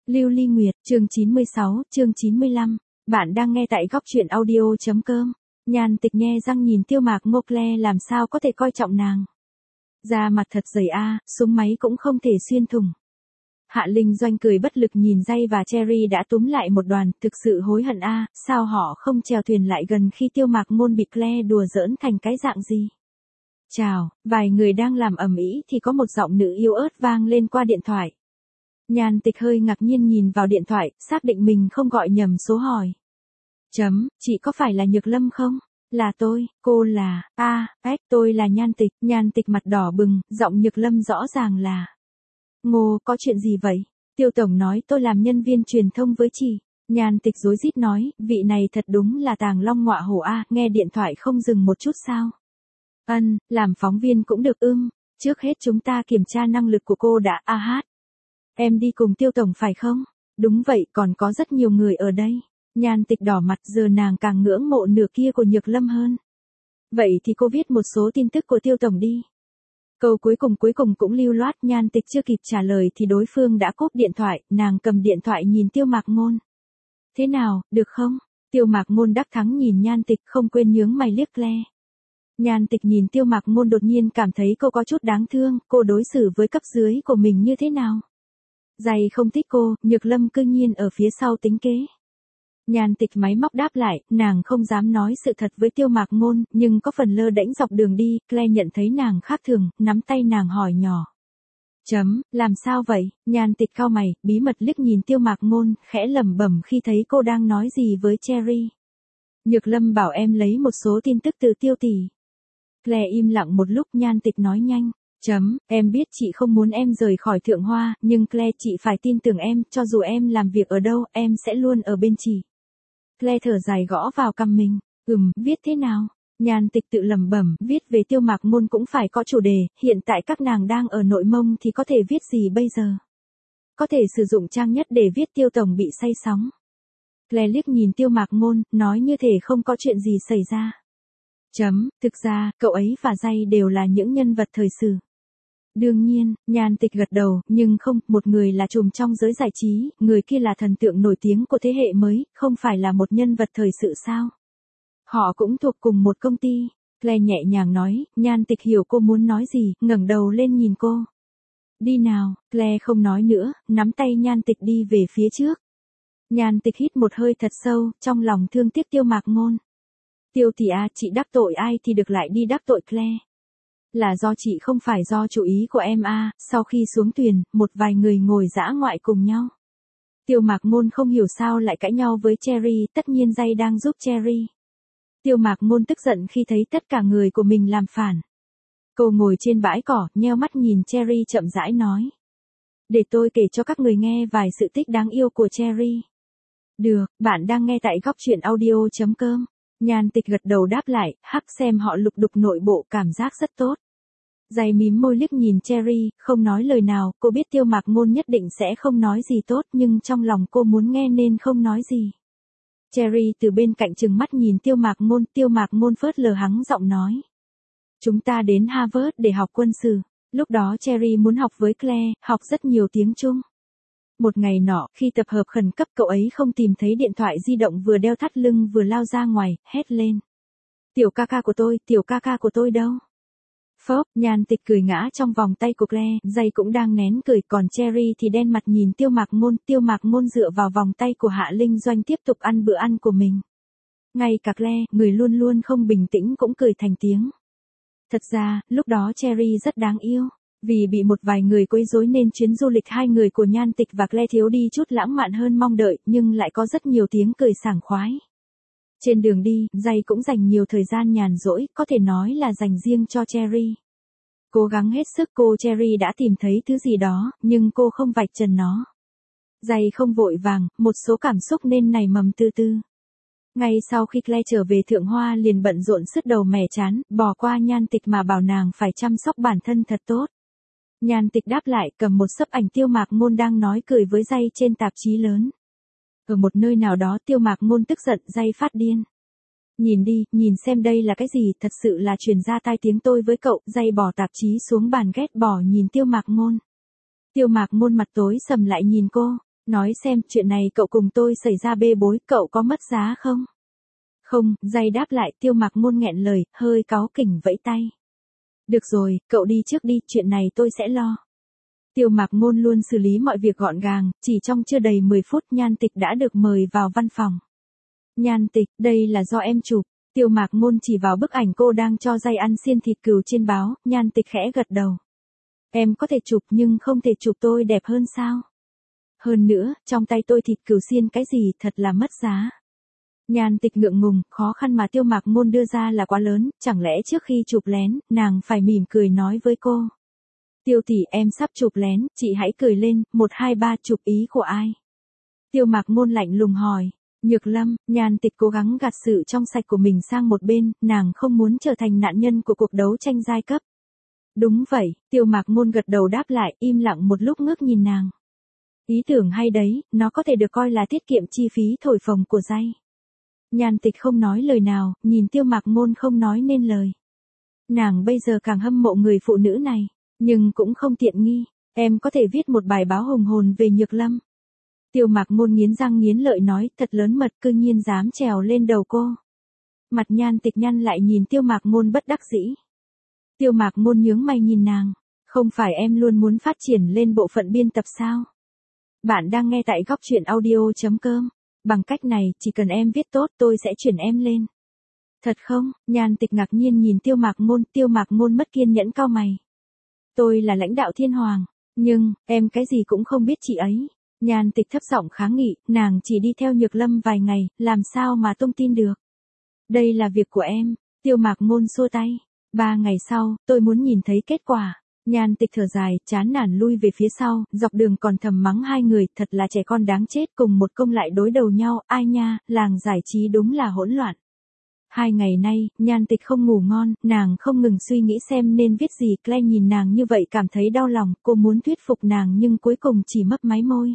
Lưu Ly Nguyệt, chương 96, chương 95. Bạn đang nghe tại góc truyện audio.com. Nhan Tịch nhe răng nhìn Tiêu Mạc Ngô Claire làm sao có thể coi trọng nàng. Da mặt thật dày súng máy cũng không thể xuyên thủng. Hạ Linh Doanh cười bất lực nhìn Jay và Cherry đã túm lại một đoàn, thực sự hối hận sao họ không chèo thuyền lại gần khi Tiêu Mạc Ngôn bị Claire đùa giỡn thành cái dạng gì. Chào, vài người đang làm ầm ĩ thì có một giọng nữ yếu ớt vang lên qua điện thoại. Nhan Tịch hơi ngạc nhiên nhìn vào điện thoại, xác định mình không gọi nhầm số hỏi. Chị có phải là Nhược Lâm không? Là tôi, cô là, tôi là Nhan Tịch mặt đỏ bừng, giọng Nhược Lâm rõ ràng là. Ngô, có chuyện gì vậy? Tiêu Tổng nói tôi làm nhân viên truyền thông với chị. Nhan Tịch rối rít nói, vị này thật đúng là tàng long ngọa hổ nghe điện thoại không dừng một chút sao? Làm phóng viên cũng được trước hết chúng ta kiểm tra năng lực của cô đã. Em đi cùng Tiêu Tổng phải không? Đúng vậy, còn có rất nhiều người ở đây. Nhan Tịch đỏ mặt, giờ nàng càng ngưỡng mộ nửa kia của Nhược Lâm hơn. Vậy thì cô viết một số tin tức của Tiêu Tổng đi. Câu cuối cùng cũng lưu loát. Nhan Tịch chưa kịp trả lời thì đối phương đã cúp điện thoại, nàng cầm điện thoại nhìn Tiêu Mạc Ngôn. Thế nào, được không? Tiêu Mạc Ngôn đắc thắng nhìn Nhan Tịch, không quên nhướng mày liếc Claire. Nhan Tịch nhìn Tiêu Mạc Ngôn đột nhiên cảm thấy cô có chút đáng thương, cô đối xử với cấp dưới của mình như thế nào? Jay không thích cô, Nhược Lâm cư nhiên ở phía sau tính kế. Nhan Tịch máy móc đáp lại, nàng không dám nói sự thật với Tiêu Mạc Ngôn, nhưng có phần lơ đễnh dọc đường đi. Claire nhận thấy nàng khác thường, nắm tay nàng hỏi nhỏ. Làm sao vậy? Nhan Tịch cau mày, bí mật liếc nhìn Tiêu Mạc Ngôn, khẽ lẩm bẩm khi thấy cô đang nói gì với Cherry. Nhược Lâm bảo em lấy một số tin tức từ Tiêu tỷ. Claire im lặng một lúc. Nhan Tịch nói nhanh. Em biết chị không muốn em rời khỏi Thượng Hoa, nhưng Claire chị phải tin tưởng em, cho dù em làm việc ở đâu, em sẽ luôn ở bên chị. Claire thở dài gõ vào cằm mình. Viết thế nào? Nhan Tịch tự lẩm bẩm, viết về Tiêu Mạc Ngôn cũng phải có chủ đề, hiện tại các nàng đang ở Nội Mông thì có thể viết gì bây giờ? Có thể sử dụng trang nhất để viết Tiêu Tổng bị say sóng. Claire liếc nhìn Tiêu Mạc Ngôn, nói như thể không có chuyện gì xảy ra. Thực ra, cậu ấy và Jay đều là những nhân vật thời sự. Đương nhiên, Nhan Tịch gật đầu, nhưng không, một người là trùm trong giới giải trí, người kia là thần tượng nổi tiếng của thế hệ mới, không phải là một nhân vật thời sự sao? Họ cũng thuộc cùng một công ty. Claire nhẹ nhàng nói. Nhan Tịch hiểu cô muốn nói gì, ngẩng đầu lên nhìn cô. Đi nào. Claire không nói nữa, nắm tay Nhan Tịch đi về phía trước. Nhan Tịch hít một hơi thật sâu, trong lòng thương tiếc Tiêu Mạc Ngôn. Tiêu tỷ chị đắc tội ai thì được lại đi đắc tội Claire. Là do chị không phải do chủ ý của em Sau khi xuống thuyền, một vài người ngồi dã ngoại cùng nhau. Tiêu Mạc Ngôn không hiểu sao lại cãi nhau với Cherry, tất nhiên Jay đang giúp Cherry. Tiêu Mạc Ngôn tức giận khi thấy tất cả người của mình làm phản. Cô ngồi trên bãi cỏ, nheo mắt nhìn Cherry chậm rãi nói. Để tôi kể cho các người nghe vài sự tích đáng yêu của Cherry. Được, bạn đang nghe tại góc truyện audio.com. Nhan Tịch gật đầu đáp lại, xem họ lục đục nội bộ cảm giác rất tốt. Jay mím môi liếc nhìn Cherry, không nói lời nào, cô biết Tiêu Mạc Ngôn nhất định sẽ không nói gì tốt nhưng trong lòng cô muốn nghe nên không nói gì. Cherry từ bên cạnh trừng mắt nhìn Tiêu Mạc Ngôn phớt lờ hắng giọng nói. Chúng ta đến Harvard để học quân sự. Lúc đó Cherry muốn học với Claire, học rất nhiều tiếng Trung. Một ngày nọ, khi tập hợp khẩn cấp cậu ấy không tìm thấy điện thoại di động vừa đeo thắt lưng vừa lao ra ngoài, hét lên. Tiểu ca ca của tôi đâu? Phốc, Nhan Tịch cười ngã trong vòng tay của Claire, Jay cũng đang nén cười, còn Cherry thì đen mặt nhìn Tiêu Mạc Ngôn dựa vào vòng tay của Hạ Linh Doanh tiếp tục ăn bữa ăn của mình. Ngay cả Claire, người luôn luôn không bình tĩnh cũng cười thành tiếng. Thật ra, lúc đó Cherry rất đáng yêu. Vì bị một vài người quấy rối nên chuyến du lịch hai người của Nhan Tịch và Claire thiếu đi chút lãng mạn hơn mong đợi, nhưng lại có rất nhiều tiếng cười sảng khoái. Trên đường đi, Jay cũng dành nhiều thời gian nhàn rỗi, có thể nói là dành riêng cho Cherry. Cố gắng hết sức Cherry đã tìm thấy thứ gì đó, nhưng cô không vạch trần nó. Jay không vội vàng, một số cảm xúc nên nảy mầm từ từ. Ngay sau khi Claire trở về Thượng Hoa liền bận rộn sứt đầu mẻ chán, bỏ qua Nhan Tịch mà bảo nàng phải chăm sóc bản thân thật tốt. Nhan Tịch đáp lại, cầm một xấp ảnh Tiêu Mạc Ngôn đang nói cười với Jay trên tạp chí lớn. Ở một nơi nào đó Tiêu Mạc Ngôn tức giận, Jay phát điên. Nhìn đi, nhìn xem đây là cái gì, thật sự là truyền ra tai tiếng tôi với cậu. Jay bỏ tạp chí xuống bàn ghét bỏ nhìn Tiêu Mạc Ngôn. Tiêu Mạc Ngôn mặt tối sầm lại nhìn cô. Nói xem, chuyện này cậu cùng tôi xảy ra bê bối, cậu có mất giá không? Không, Giai đáp lại, Tiêu Mạc Ngôn nghẹn lời, hơi cáu kỉnh vẫy tay. Được rồi, cậu đi trước đi, chuyện này tôi sẽ lo. Tiêu Mạc Ngôn luôn xử lý mọi việc gọn gàng, chỉ trong chưa đầy 10 phút Nhan Tịch đã được mời vào văn phòng. Nhan Tịch, đây là do em chụp. Tiêu Mạc Ngôn chỉ vào bức ảnh cô đang cho Giai ăn xiên thịt cừu trên báo, Nhan Tịch khẽ gật đầu. Em có thể chụp nhưng không thể chụp tôi đẹp hơn sao? Hơn nữa, trong tay tôi thịt cừu xiên cái gì thật là mất giá. Nhan Tịch ngượng ngùng, khó khăn mà Tiêu Mạc Ngôn đưa ra là quá lớn, chẳng lẽ trước khi chụp lén, nàng phải mỉm cười nói với cô. Tiêu tỷ, em sắp chụp lén, chị hãy cười lên, 1 2 3 chụp ý của ai? Tiêu Mạc Ngôn lạnh lùng hỏi. Nhược Lâm. Nhan Tịch cố gắng gạt sự trong sạch của mình sang một bên, nàng không muốn trở thành nạn nhân của cuộc đấu tranh giai cấp. Đúng vậy, Tiêu Mạc Ngôn gật đầu đáp lại, im lặng một lúc ngước nhìn nàng. Ý tưởng hay đấy, nó có thể được coi là tiết kiệm chi phí thổi phồng của Giai. Nhan Tịch không nói lời nào, nhìn Tiêu Mạc Ngôn không nói nên lời. Nàng bây giờ càng hâm mộ người phụ nữ này, nhưng cũng không tiện nghi. Em có thể viết một bài báo hùng hồn về Nhược Lâm. Tiêu Mạc Ngôn nghiến răng nghiến lợi nói, thật lớn mật, cư nhiên dám trèo lên đầu cô. Mặt Nhan Tịch nhăn lại nhìn Tiêu Mạc Ngôn bất đắc dĩ. Tiêu Mạc Ngôn nhướng mày nhìn nàng, không phải em luôn muốn phát triển lên bộ phận biên tập sao? Bạn đang nghe tại góc truyện audio.com. Bằng cách này, chỉ cần em viết tốt tôi sẽ chuyển em lên. Thật không? Nhan Tịch ngạc nhiên nhìn Tiêu Mạc Ngôn mất kiên nhẫn cau mày. Tôi là lãnh đạo Thiên Hoàng, nhưng, em cái gì cũng không biết chị ấy. Nhan Tịch thấp giọng kháng nghị, nàng chỉ đi theo Nhược Lâm vài ngày, làm sao mà tung tin được. Đây là việc của em. Tiêu Mạc Ngôn xua tay. 3 ngày sau, tôi muốn nhìn thấy kết quả. Nhan Tịch thở dài, chán nản lui về phía sau, dọc đường còn thầm mắng hai người, thật là trẻ con đáng chết, cùng một công lại đối đầu nhau, ai nha, làng giải trí đúng là hỗn loạn. 2 ngày nay, Nhan Tịch không ngủ ngon, nàng không ngừng suy nghĩ xem nên viết gì, Claire nhìn nàng như vậy cảm thấy đau lòng, cô muốn thuyết phục nàng nhưng cuối cùng chỉ mấp máy môi.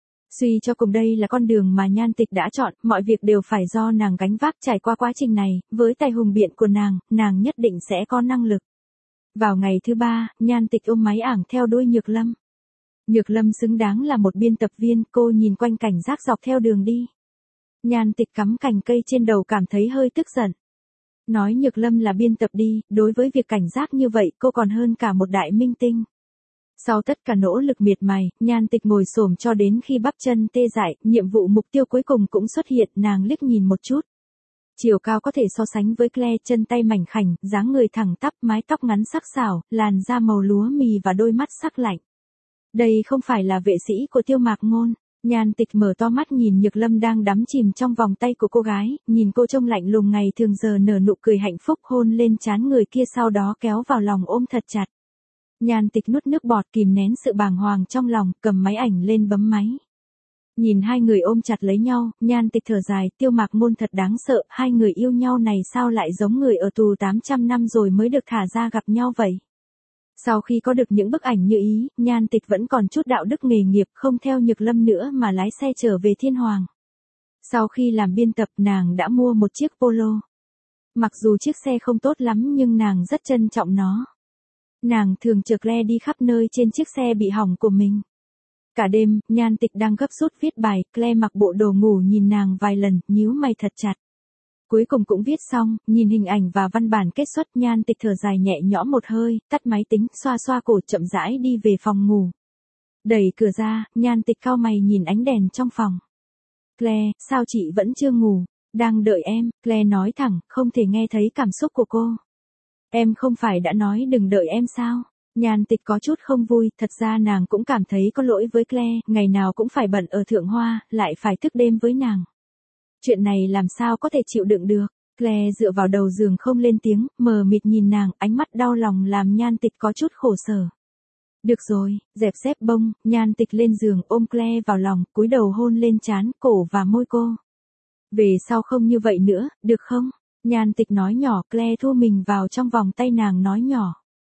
Suy cho cùng đây là con đường mà Nhan Tịch đã chọn, mọi việc đều phải do nàng gánh vác. Trải qua quá trình này, với tài hùng biện của nàng nhất định sẽ có năng lực. Vào ngày thứ 3, Nhan Tịch ôm máy ảng theo đuôi Nhược Lâm. Nhược Lâm xứng đáng là một biên tập viên, cô nhìn quanh cảnh rác dọc theo đường đi. Nhan Tịch cắm cành cây trên đầu cảm thấy hơi tức giận. Nói Nhược Lâm là biên tập đi, đối với việc cảnh giác như vậy cô còn hơn cả một đại minh tinh. Sau tất cả nỗ lực miệt mài, Nhan Tịch ngồi xổm cho đến khi bắp chân tê dại, nhiệm vụ mục tiêu cuối cùng cũng xuất hiện, nàng liếc nhìn một chút. Chiều cao có thể so sánh với Claire, chân tay mảnh khảnh, dáng người thẳng tắp, mái tóc ngắn sắc sảo, làn da màu lúa mì và đôi mắt sắc lạnh. Đây không phải là vệ sĩ của Tiêu Mạc Ngôn. Nhan Tịch mở to mắt nhìn Nhược Lâm đang đắm chìm trong vòng tay của cô gái, nhìn cô trông lạnh lùng ngày thường giờ nở nụ cười hạnh phúc, hôn lên trán người kia sau đó kéo vào lòng ôm thật chặt. Nhan Tịch nuốt nước bọt kìm nén sự bàng hoàng trong lòng, cầm máy ảnh lên bấm máy. Nhìn hai người ôm chặt lấy nhau, Nhan Tịch thở dài, Tiêu Mạc Ngôn thật đáng sợ, hai người yêu nhau này sao lại giống người ở tù 800 năm rồi mới được thả ra gặp nhau vậy. Sau khi có được những bức ảnh như ý, Nhan Tịch vẫn còn chút đạo đức nghề nghiệp, không theo Nhược Lâm nữa mà lái xe trở về Thiên Hoàng. Sau khi làm biên tập nàng đã mua một chiếc Polo. Mặc dù chiếc xe không tốt lắm nhưng nàng rất trân trọng nó. Nàng thường chở Claire đi khắp nơi trên chiếc xe bị hỏng của mình. Cả đêm, Nhan Tịch đang gấp rút viết bài, Claire mặc bộ đồ ngủ nhìn nàng vài lần, nhíu mày thật chặt. Cuối cùng cũng viết xong, nhìn hình ảnh và văn bản kết xuất, Nhan Tịch thở dài nhẹ nhõm một hơi, tắt máy tính, xoa xoa cổ chậm rãi đi về phòng ngủ. Đẩy cửa ra, Nhan Tịch cau mày nhìn ánh đèn trong phòng. Claire, sao chị vẫn chưa ngủ? Đang đợi em, Claire nói thẳng, không thể nghe thấy cảm xúc của cô. Em không phải đã nói đừng đợi em sao? Nhan Tịch có chút không vui, thật ra nàng cũng cảm thấy có lỗi với Claire, ngày nào cũng phải bận ở Thượng Hoa, lại phải thức đêm với nàng. Chuyện này làm sao có thể chịu đựng được? Claire dựa vào đầu giường không lên tiếng, mờ mịt nhìn nàng, ánh mắt đau lòng làm Nhan Tịch có chút khổ sở. Được rồi, dẹp xếp bông, Nhan Tịch lên giường ôm Claire vào lòng, cúi đầu hôn lên trán, cổ và môi cô. Về sau không như vậy nữa, được không? Nhan Tịch nói nhỏ, Claire thu mình vào trong vòng tay nàng nói nhỏ.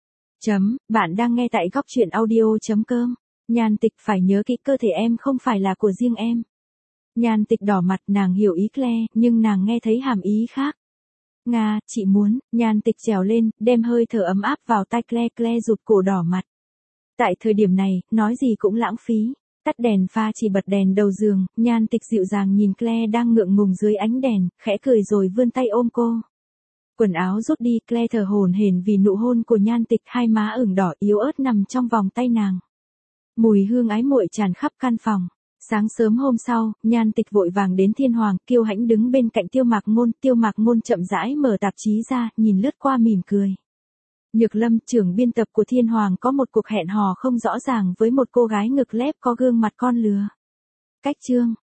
Bạn đang nghe tại góc truyện audio.com. Nhan Tịch phải nhớ kỹ cơ thể em không phải là của riêng em. Nhan Tịch đỏ mặt, nàng hiểu ý Claire, nhưng nàng nghe thấy hàm ý khác. Nga, chị muốn, Nhan Tịch trèo lên, đem hơi thở ấm áp vào tai Claire, Claire rụt cổ đỏ mặt. Tại thời điểm này, nói gì cũng lãng phí. Tắt đèn pha chỉ bật đèn đầu giường, Nhan Tịch dịu dàng nhìn Claire đang ngượng ngùng dưới ánh đèn, khẽ cười rồi vươn tay ôm cô. Quần áo rút đi, Claire thở hổn hển vì nụ hôn của Nhan Tịch, hai má ửng đỏ yếu ớt nằm trong vòng tay nàng. Mùi hương ái muội tràn khắp căn phòng. Sáng sớm hôm sau, Nhan Tịch vội vàng đến Thiên Hoàng, kiêu hãnh đứng bên cạnh Tiêu Mạc Ngôn chậm rãi mở tạp chí ra, nhìn lướt qua mỉm cười. Nhược Lâm, trưởng biên tập của Thiên Hoàng có một cuộc hẹn hò không rõ ràng với một cô gái ngực lép có gương mặt con lừa. Cách chương